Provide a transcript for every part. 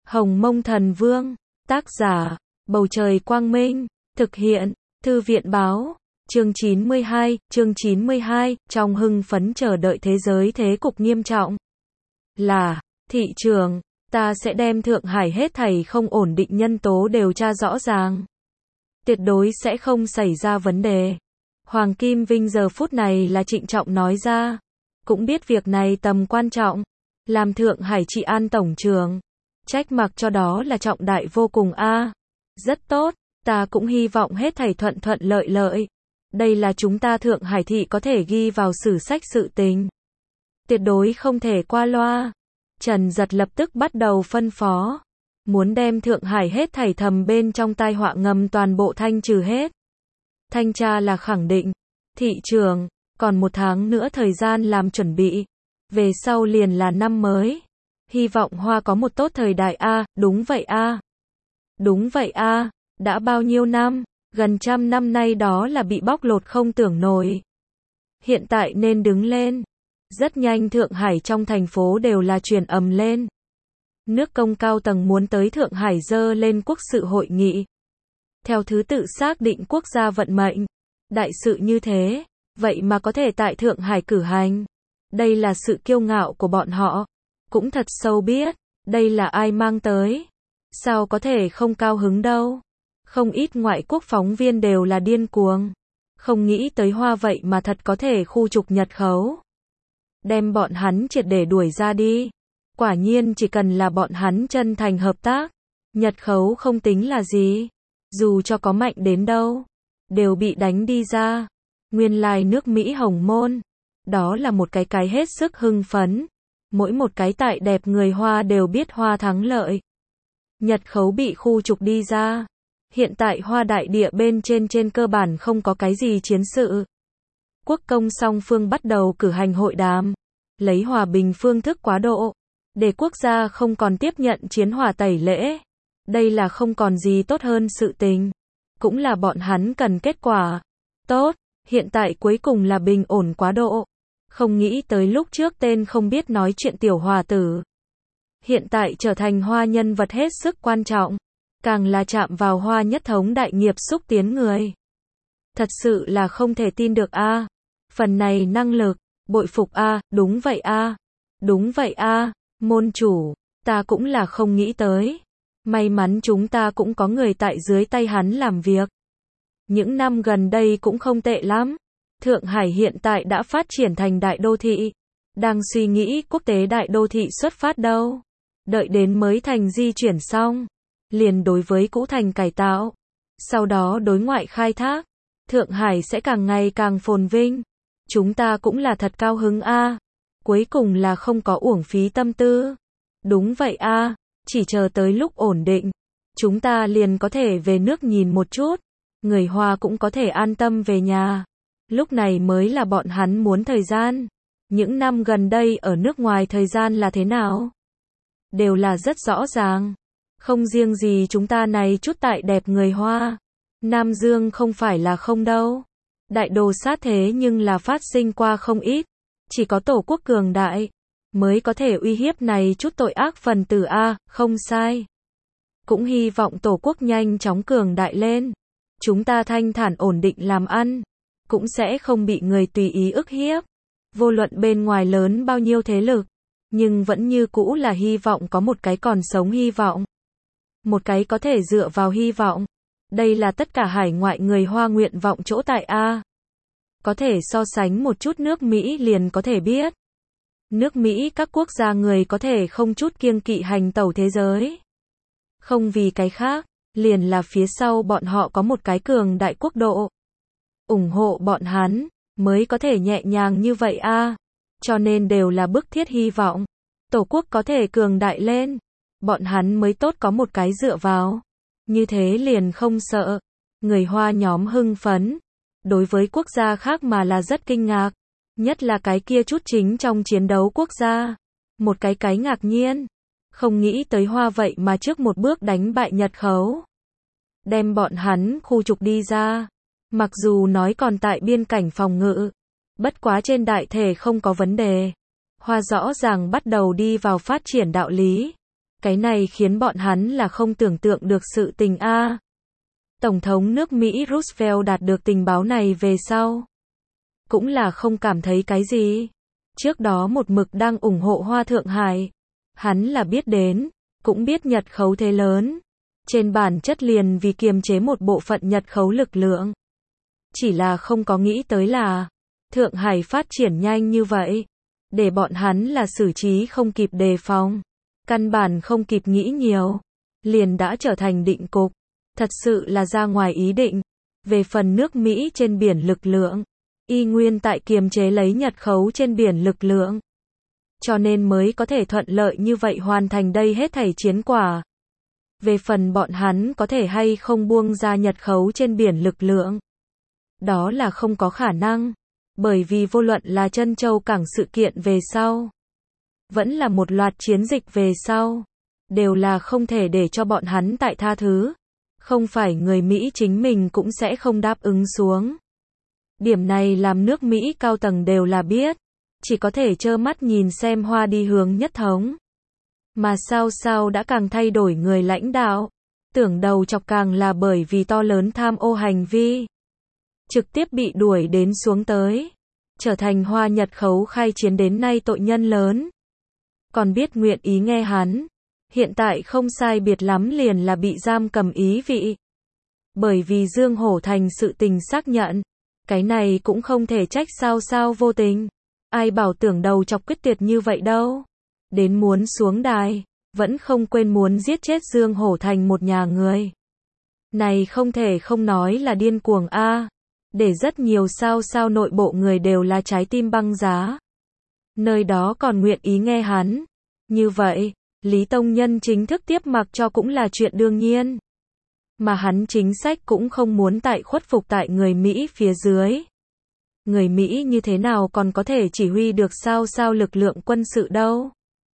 Hồng Mông Thần Vương, tác giả, Bầu Trời Quang Minh, thực hiện, Thư viện Báo, chương 92, trong hưng phấn chờ đợi thế giới thế cục nghiêm trọng. Là, thị trường, ta sẽ đem Thượng Hải hết thảy không ổn định nhân tố điều tra rõ ràng. Tuyệt đối sẽ không xảy ra vấn đề. Hoàng Kim Vinh giờ phút này là trịnh trọng nói ra. Cũng biết việc này tầm quan trọng. Làm Thượng Hải trị an tổng trưởng. Trách mặc cho đó là trọng đại vô cùng a. Rất tốt, ta cũng hy vọng hết thảy thuận thuận lợi lợi. Đây là chúng ta Thượng Hải thị có thể ghi vào sử sách sự tình. Tuyệt đối không thể qua loa. Trần Giật lập tức bắt đầu phân phó. Muốn đem Thượng Hải hết thảy thầm bên trong tai họa ngầm toàn bộ thanh trừ hết. Thanh tra là khẳng định. Thị trường, còn 1 tháng nữa thời gian làm chuẩn bị. Về sau liền là năm mới. Hy vọng Hoa có một tốt thời đại a. Đúng vậy a. Đúng vậy a. Đã bao nhiêu năm, gần 100 năm nay đó là bị bóc lột không tưởng nổi. Hiện tại nên đứng lên. Rất nhanh Thượng Hải trong thành phố đều là truyền ầm lên. Nước công cao tầng muốn tới Thượng Hải dơ lên quốc sự hội nghị. Theo thứ tự xác định quốc gia vận mệnh. Đại sự như thế, vậy mà có thể tại Thượng Hải cử hành. Đây là sự kiêu ngạo của bọn họ. Cũng thật sâu biết, đây là ai mang tới. Sao có thể không cao hứng đâu. Không ít ngoại quốc phóng viên đều là điên cuồng. Không nghĩ tới Hoa vậy mà thật có thể khu trục Nhật khấu. Đem bọn hắn triệt để đuổi ra đi. Quả nhiên chỉ cần là bọn hắn chân thành hợp tác. Nhật khấu không tính là gì. Dù cho có mạnh đến đâu. Đều bị đánh đi ra. Nguyên lai nước Mỹ hồng môn. Đó là một cái hết sức hưng phấn. Mỗi một cái tại đẹp người Hoa đều biết Hoa thắng lợi. Nhật khấu bị khu trục đi ra. Hiện tại Hoa đại địa bên trên cơ bản không có cái gì chiến sự. Quốc công song phương bắt đầu cử hành hội đàm. Lấy hòa bình phương thức quá độ. Để quốc gia không còn tiếp nhận chiến hỏa tẩy lễ. Đây là không còn gì tốt hơn sự tình. Cũng là bọn hắn cần kết quả. Tốt, hiện tại cuối cùng là bình ổn quá độ. Không nghĩ tới lúc trước tên không biết nói chuyện tiểu hòa tử. Hiện tại trở thành Hoa nhân vật hết sức quan trọng. Càng là chạm vào Hoa nhất thống đại nghiệp xúc tiến người. Thật sự là không thể tin được a. Phần này năng lực, bội phục a, đúng vậy a. Đúng vậy a, môn chủ, ta cũng là không nghĩ tới. May mắn chúng ta cũng có người tại dưới tay hắn làm việc. Những năm gần đây cũng không tệ lắm. Thượng Hải hiện tại đã phát triển thành đại đô thị. Đang suy nghĩ quốc tế đại đô thị xuất phát đâu. Đợi đến mới thành di chuyển xong. Liền đối với cũ thành cải tạo. Sau đó đối ngoại khai thác. Thượng Hải sẽ càng ngày càng phồn vinh. Chúng ta cũng là thật cao hứng a. Cuối cùng là không có uổng phí tâm tư. Đúng vậy a. Chỉ chờ tới lúc ổn định. Chúng ta liền có thể về nước nhìn một chút. Người Hoa cũng có thể an tâm về nhà. Lúc này mới là bọn hắn muốn thời gian. Những năm gần đây ở nước ngoài thời gian là thế nào? Đều là rất rõ ràng. Không riêng gì chúng ta này chút tại đẹp người Hoa. Nam Dương không phải là không đâu. Đại đồ sát thế nhưng là phát sinh qua không ít. Chỉ có tổ quốc cường đại mới có thể uy hiếp này chút tội ác phần tử a, không sai. Cũng hy vọng tổ quốc nhanh chóng cường đại lên. Chúng ta thanh thản ổn định làm ăn. Cũng sẽ không bị người tùy ý ức hiếp. Vô luận bên ngoài lớn bao nhiêu thế lực. Nhưng vẫn như cũ là hy vọng có một cái còn sống hy vọng. Một cái có thể dựa vào hy vọng. Đây là tất cả hải ngoại người Hoa nguyện vọng chỗ tại A. Có thể so sánh một chút nước Mỹ liền có thể biết. Nước Mỹ các quốc gia người có thể không chút kiêng kỵ hành tẩu thế giới. Không vì cái khác, liền là phía sau bọn họ có một cái cường đại quốc độ. Ủng hộ bọn hắn, mới có thể nhẹ nhàng như vậy a. Cho nên đều là bức thiết hy vọng. Tổ quốc có thể cường đại lên. Bọn hắn mới tốt có một cái dựa vào. Như thế liền không sợ. Người Hoa nhóm hưng phấn. Đối với quốc gia khác mà là rất kinh ngạc. Nhất là cái kia chút chính trong chiến đấu quốc gia. Một cái ngạc nhiên. Không nghĩ tới Hoa vậy mà trước một bước đánh bại Nhật khấu. Đem bọn hắn khu trục đi ra. Mặc dù nói còn tại biên cảnh phòng ngự. Bất quá trên đại thể không có vấn đề. Hoa rõ ràng bắt đầu đi vào phát triển đạo lý. Cái này khiến bọn hắn là không tưởng tượng được sự tình a. Tổng thống nước Mỹ Roosevelt đạt được tình báo này về sau, cũng là không cảm thấy cái gì. Trước đó một mực đang ủng hộ Hoa Thượng Hải. Hắn là biết đến, cũng biết Nhật khấu thế lớn. Trên bản chất liền vì kiềm chế một bộ phận Nhật khấu lực lượng. Chỉ là không có nghĩ tới là Thượng Hải phát triển nhanh như vậy, để bọn hắn là xử trí không kịp đề phòng, căn bản không kịp nghĩ nhiều, liền đã trở thành định cục, thật sự là ra ngoài ý định. Về phần nước Mỹ trên biển lực lượng, y nguyên tại kiềm chế lấy Nhật khấu trên biển lực lượng, cho nên mới có thể thuận lợi như vậy hoàn thành đây hết thảy chiến quả. Về phần bọn hắn có thể hay không buông ra Nhật khấu trên biển lực lượng, đó là không có khả năng, bởi vì vô luận là Trân Châu cảng sự kiện về sau, vẫn là một loạt chiến dịch về sau, đều là không thể để cho bọn hắn tại tha thứ, không phải người Mỹ chính mình cũng sẽ không đáp ứng xuống. Điểm này làm nước Mỹ cao tầng đều là biết, chỉ có thể trơ mắt nhìn xem Hoa đi hướng nhất thống. Mà sao đã càng thay đổi người lãnh đạo, tưởng đầu chọc càng là bởi vì to lớn tham ô hành vi, trực tiếp bị đuổi đến xuống tới, trở thành Hoa Nhật khấu khai chiến đến nay tội nhân lớn. Còn biết nguyện ý nghe hắn, hiện tại không sai biệt lắm liền là bị giam cầm ý vị. Bởi vì Dương Hổ Thành sự tình xác nhận, cái này cũng không thể trách sao vô tình. Ai bảo tưởng đầu chọc quyết tuyệt như vậy đâu. Đến muốn xuống đài, vẫn không quên muốn giết chết Dương Hổ Thành một nhà người. Này không thể không nói là điên cuồng a. Để rất nhiều sao nội bộ người đều là trái tim băng giá. Nơi đó còn nguyện ý nghe hắn. Như vậy, Lý Tông Nhân chính thức tiếp mặc cho cũng là chuyện đương nhiên. Mà hắn chính sách cũng không muốn tại khuất phục tại người Mỹ phía dưới. Người Mỹ như thế nào còn có thể chỉ huy được sao lực lượng quân sự đâu.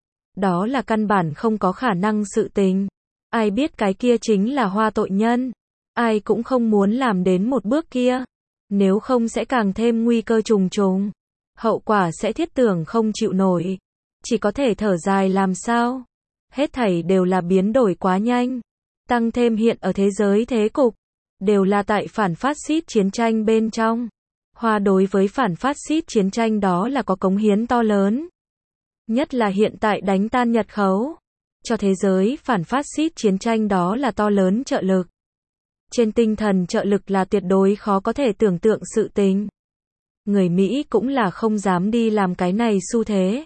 Đó là căn bản không có khả năng sự tình. Ai biết cái kia chính là Hoa tội nhân. Ai cũng không muốn làm đến một bước kia. Nếu không sẽ càng thêm nguy cơ trùng trùng. Hậu quả sẽ thiết tưởng không chịu nổi. Chỉ có thể thở dài làm sao. Hết thảy đều là biến đổi quá nhanh. Tăng thêm hiện ở thế giới thế cục. Đều là tại phản phát xít chiến tranh bên trong. Hoa đối với phản phát xít chiến tranh đó là có cống hiến to lớn. Nhất là hiện tại đánh tan Nhật khấu. Cho thế giới phản phát xít chiến tranh đó là to lớn trợ lực. Trên tinh thần trợ lực là tuyệt đối khó có thể tưởng tượng sự tình. Người Mỹ cũng là không dám đi làm cái này xu thế.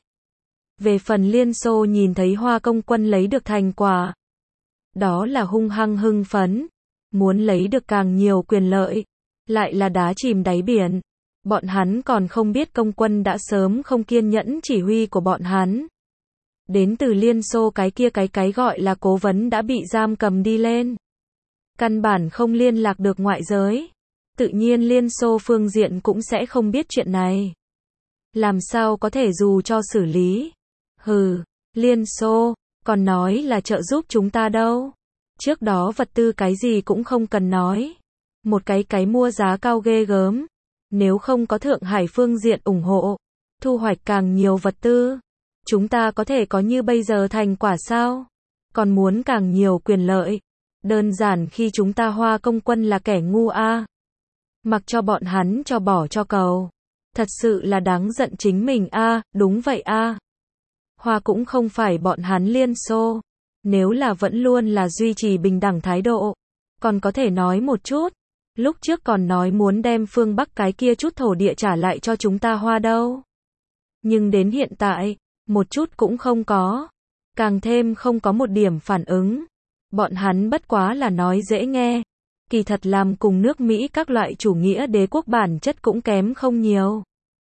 Về phần Liên Xô nhìn thấy Hoa công quân lấy được thành quả. Đó là hung hăng hưng phấn. Muốn lấy được càng nhiều quyền lợi. Lại là đá chìm đáy biển. Bọn hắn còn không biết công quân đã sớm không kiên nhẫn chỉ huy của bọn hắn. Đến từ Liên Xô cái kia cái gọi là cố vấn đã bị giam cầm đi lên. Căn bản không liên lạc được ngoại giới. Tự nhiên Liên Xô phương diện cũng sẽ không biết chuyện này. Làm sao có thể dù cho xử lý. Hừ, Liên Xô, còn nói là trợ giúp chúng ta đâu. Trước đó vật tư cái gì cũng không cần nói. Một cái mua giá cao ghê gớm. Nếu không có Thượng Hải phương diện ủng hộ, thu hoạch càng nhiều vật tư, chúng ta có thể có như bây giờ thành quả sao? Còn muốn càng nhiều quyền lợi. Đơn giản khi chúng ta Hoa công quân là kẻ ngu a. Mặc cho bọn hắn cho bỏ cho cầu. Thật sự là đáng giận chính mình a, đúng vậy a. Hoa cũng không phải bọn hắn Liên Xô. Nếu là vẫn luôn là duy trì bình đẳng thái độ, còn có thể nói một chút. Lúc trước còn nói muốn đem phương Bắc cái kia chút thổ địa trả lại cho chúng ta Hoa đâu. Nhưng đến hiện tại, một chút cũng không có. Càng thêm không có một điểm phản ứng. Bọn hắn bất quá là nói dễ nghe. Kỳ thật làm cùng nước Mỹ các loại chủ nghĩa đế quốc bản chất cũng kém không nhiều.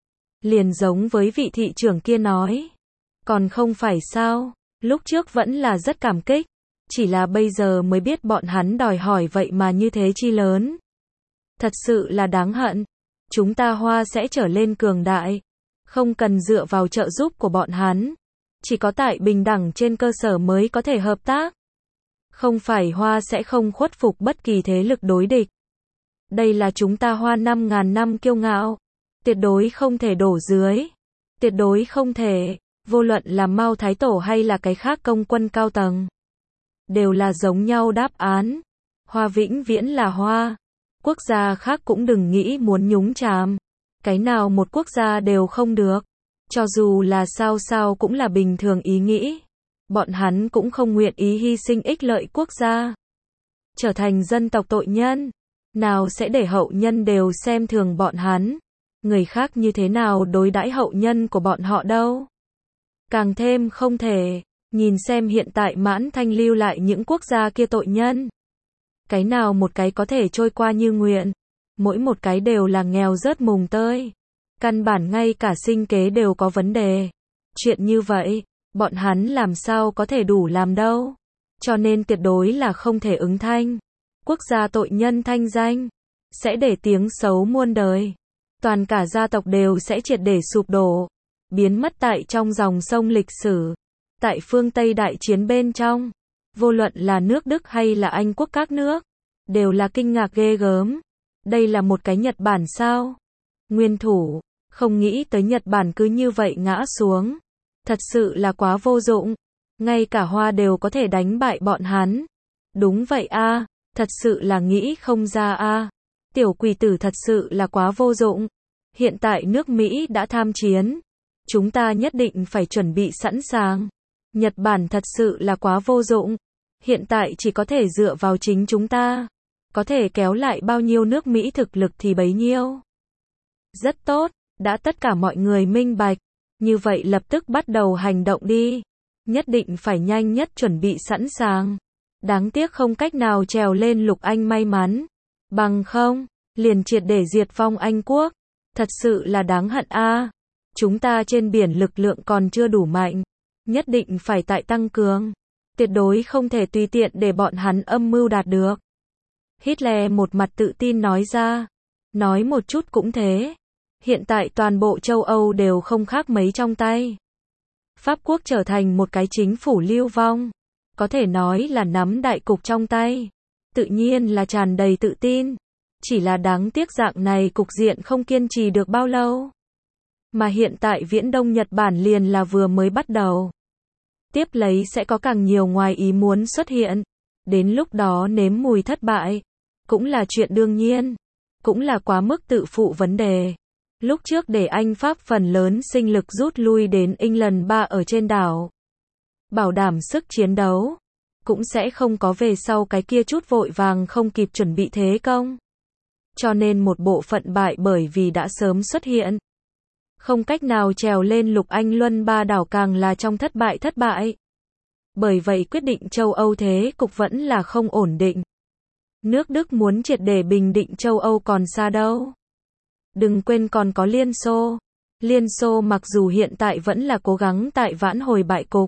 Liền giống với vị thị trưởng kia nói. Còn không phải sao, lúc trước vẫn là rất cảm kích. Chỉ là bây giờ mới biết bọn hắn đòi hỏi vậy mà như thế chi lớn. Thật sự là đáng hận. Chúng ta Hoa sẽ trở lên cường đại. Không cần dựa vào trợ giúp của bọn hắn. Chỉ có tại bình đẳng trên cơ sở mới có thể hợp tác. Không phải Hoa sẽ không khuất phục bất kỳ thế lực đối địch. Đây là chúng ta Hoa 5.000 năm kiêu ngạo. Tuyệt đối không thể đổ dưới. Tuyệt đối không thể. Vô luận là Mao Thái Tổ hay là cái khác công quân cao tầng, đều là giống nhau đáp án. Hoa vĩnh viễn là hoa. Quốc gia khác cũng đừng nghĩ muốn nhúng chàm. Cái nào một quốc gia đều không được. Cho dù là sao sao cũng là bình thường ý nghĩ. Bọn hắn cũng không nguyện ý hy sinh ích lợi quốc gia, trở thành dân tộc tội nhân. Nào sẽ để hậu nhân đều xem thường bọn hắn. Người khác như thế nào đối đãi hậu nhân của bọn họ đâu. Càng thêm không thể. Nhìn xem hiện tại Mãn Thanh lưu lại những quốc gia kia tội nhân. Cái nào một cái có thể trôi qua như nguyện. Mỗi một cái đều là nghèo rớt mùng tơi. Căn bản ngay cả sinh kế đều có vấn đề. Chuyện như vậy, bọn hắn làm sao có thể đủ làm đâu. Cho nên tuyệt đối là không thể ứng thanh. Quốc gia tội nhân thanh danh sẽ để tiếng xấu muôn đời. Toàn cả gia tộc đều sẽ triệt để sụp đổ, biến mất tại trong dòng sông lịch sử. Tại phương Tây đại chiến bên trong, vô luận là nước Đức hay là Anh quốc các nước, đều là kinh ngạc ghê gớm. Đây là một cái Nhật Bản sao? Nguyên thủ, không nghĩ tới Nhật Bản cứ như vậy ngã xuống. Thật sự là quá vô dụng. Ngay cả Hoa đều có thể đánh bại bọn hắn. Đúng vậy a, thật sự là nghĩ không ra a. Tiểu quỷ tử thật sự là quá vô dụng. Hiện tại nước Mỹ đã tham chiến. Chúng ta nhất định phải chuẩn bị sẵn sàng. Nhật Bản thật sự là quá vô dụng. Hiện tại chỉ có thể dựa vào chính chúng ta. Có thể kéo lại bao nhiêu nước Mỹ thực lực thì bấy nhiêu. Rất tốt, đã tất cả mọi người minh bạch. Như vậy lập tức bắt đầu hành động đi. Nhất định phải nhanh nhất chuẩn bị sẵn sàng. Đáng tiếc không cách nào trèo lên Lục Anh may mắn. Bằng không, liền triệt để diệt vong Anh quốc. Thật sự là đáng hận a. Chúng ta trên biển lực lượng còn chưa đủ mạnh. Nhất định phải tại tăng cường. Tuyệt đối không thể tùy tiện để bọn hắn âm mưu đạt được. Hitler một mặt tự tin nói ra. Nói một chút cũng thế. Hiện tại toàn bộ châu Âu đều không khác mấy trong tay. Pháp quốc trở thành một cái chính phủ lưu vong. Có thể nói là nắm đại cục trong tay. Tự nhiên là tràn đầy tự tin. Chỉ là đáng tiếc dạng này cục diện không kiên trì được bao lâu. Mà hiện tại Viễn Đông Nhật Bản liền là vừa mới bắt đầu. Tiếp lấy sẽ có càng nhiều ngoài ý muốn xuất hiện. Đến lúc đó nếm mùi thất bại. Cũng là chuyện đương nhiên. Cũng là quá mức tự phụ vấn đề. Lúc trước để Anh Pháp phần lớn sinh lực rút lui đến England 3 ở trên đảo. Bảo đảm sức chiến đấu. Cũng sẽ không có về sau cái kia chút vội vàng không kịp chuẩn bị thế công. Cho nên một bộ phận bại bởi vì đã sớm xuất hiện. Không cách nào trèo lên Lục Anh Luân 3 đảo càng là trong thất bại. Bởi vậy quyết định châu Âu thế cục vẫn là không ổn định. Nước Đức muốn triệt để bình định châu Âu còn xa đâu. Đừng quên còn có Liên Xô. Liên Xô mặc dù hiện tại vẫn là cố gắng tại vãn hồi bại cục.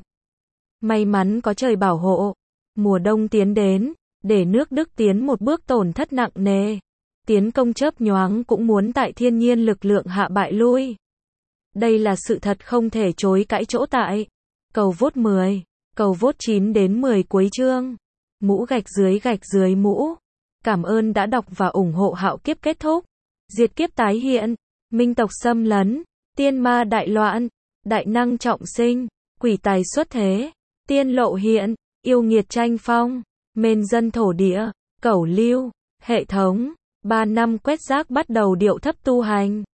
May mắn có trời bảo hộ. Mùa đông tiến đến, để nước Đức tiến một bước tổn thất nặng nề. Tiến công chớp nhoáng cũng muốn tại thiên nhiên lực lượng hạ bại lui. Đây là sự thật không thể chối cãi chỗ tại. Cầu vote 10, cầu vote 9 đến 10 cuối chương. Mũ gạch dưới mũ. Cảm ơn đã đọc và ủng hộ Hạo Kiếp kết thúc. Diệt kiếp tái hiện, minh tộc xâm lấn, tiên ma đại loạn, đại năng trọng sinh, quỷ tài xuất thế, tiên lộ hiện, yêu nghiệt tranh phong, mên dân thổ địa, cẩu lưu, hệ thống, 3 năm quét rác bắt đầu điệu thấp tu hành.